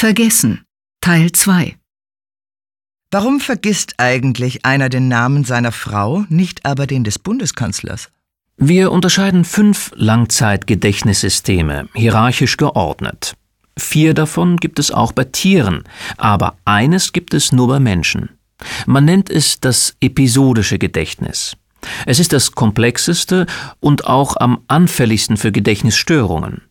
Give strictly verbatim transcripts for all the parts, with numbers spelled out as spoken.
Vergessen. Teil zwei. Warum vergisst eigentlich einer den Namen seiner Frau, nicht aber den des Bundeskanzlers? Wir unterscheiden fünf Langzeitgedächtnissysteme, hierarchisch geordnet. Vier davon gibt es auch bei Tieren, aber eines gibt es nur bei Menschen. Man nennt es das episodische Gedächtnis. Es ist das komplexeste und auch am anfälligsten für Gedächtnisstörungen.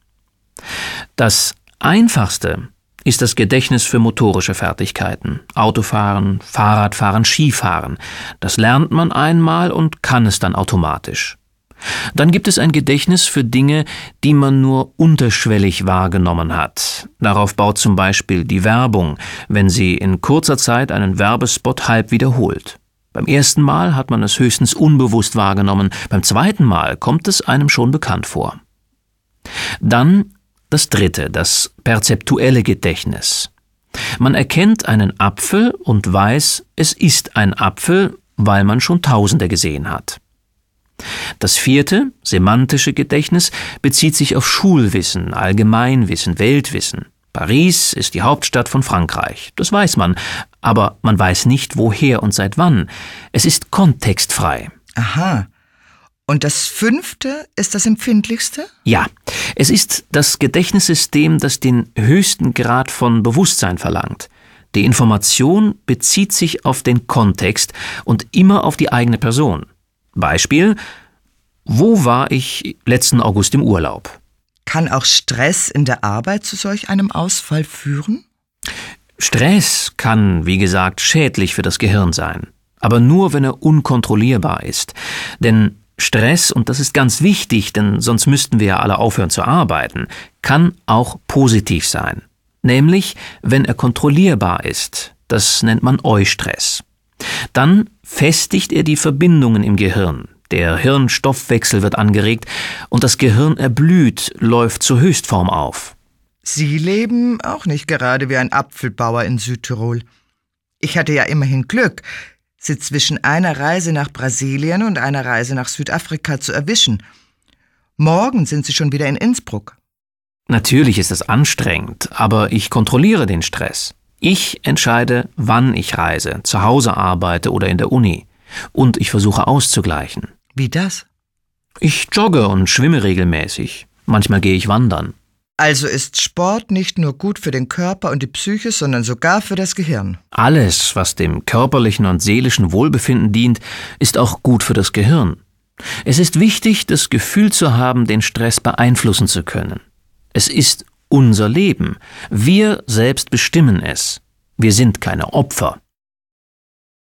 Das einfachste ist das Gedächtnis für motorische Fertigkeiten. Autofahren, Fahrradfahren, Skifahren. Das lernt man einmal und kann es dann automatisch. Dann gibt es ein Gedächtnis für Dinge, die man nur unterschwellig wahrgenommen hat. Darauf baut zum Beispiel die Werbung, wenn sie in kurzer Zeit einen Werbespot halb wiederholt. Beim ersten Mal hat man es höchstens unbewusst wahrgenommen, beim zweiten Mal kommt es einem schon bekannt vor. Dann das dritte, das perzeptuelle Gedächtnis. Man erkennt einen Apfel und weiß, es ist ein Apfel, weil man schon Tausende gesehen hat. Das vierte, semantische Gedächtnis, bezieht sich auf Schulwissen, Allgemeinwissen, Weltwissen. Paris ist die Hauptstadt von Frankreich, das weiß man, aber man weiß nicht, woher und seit wann. Es ist kontextfrei. Aha. Und das fünfte ist das empfindlichste? Ja, es ist das Gedächtnissystem, das den höchsten Grad von Bewusstsein verlangt. Die Information bezieht sich auf den Kontext und immer auf die eigene Person. Beispiel: Wo war ich letzten August im Urlaub? Kann auch Stress in der Arbeit zu solch einem Ausfall führen? Stress kann, wie gesagt, schädlich für das Gehirn sein. Aber nur, wenn er unkontrollierbar ist. Denn Stress, und das ist ganz wichtig, denn sonst müssten wir ja alle aufhören zu arbeiten, kann auch positiv sein. Nämlich, wenn er kontrollierbar ist. Das nennt man Eustress. Dann festigt er die Verbindungen im Gehirn. Der Hirnstoffwechsel wird angeregt und das Gehirn erblüht, läuft zur Höchstform auf. Sie leben auch nicht gerade wie ein Apfelbauer in Südtirol. Ich hatte ja immerhin Glück, Sie zwischen einer Reise nach Brasilien und einer Reise nach Südafrika zu erwischen. Morgen sind Sie schon wieder in Innsbruck. Natürlich ist es anstrengend, aber ich kontrolliere den Stress. Ich entscheide, wann ich reise, zu Hause arbeite oder in der Uni. Und ich versuche auszugleichen. Wie das? Ich jogge und schwimme regelmäßig. Manchmal gehe ich wandern. Also ist Sport nicht nur gut für den Körper und die Psyche, sondern sogar für das Gehirn. Alles, was dem körperlichen und seelischen Wohlbefinden dient, ist auch gut für das Gehirn. Es ist wichtig, das Gefühl zu haben, den Stress beeinflussen zu können. Es ist unser Leben. Wir selbst bestimmen es. Wir sind keine Opfer.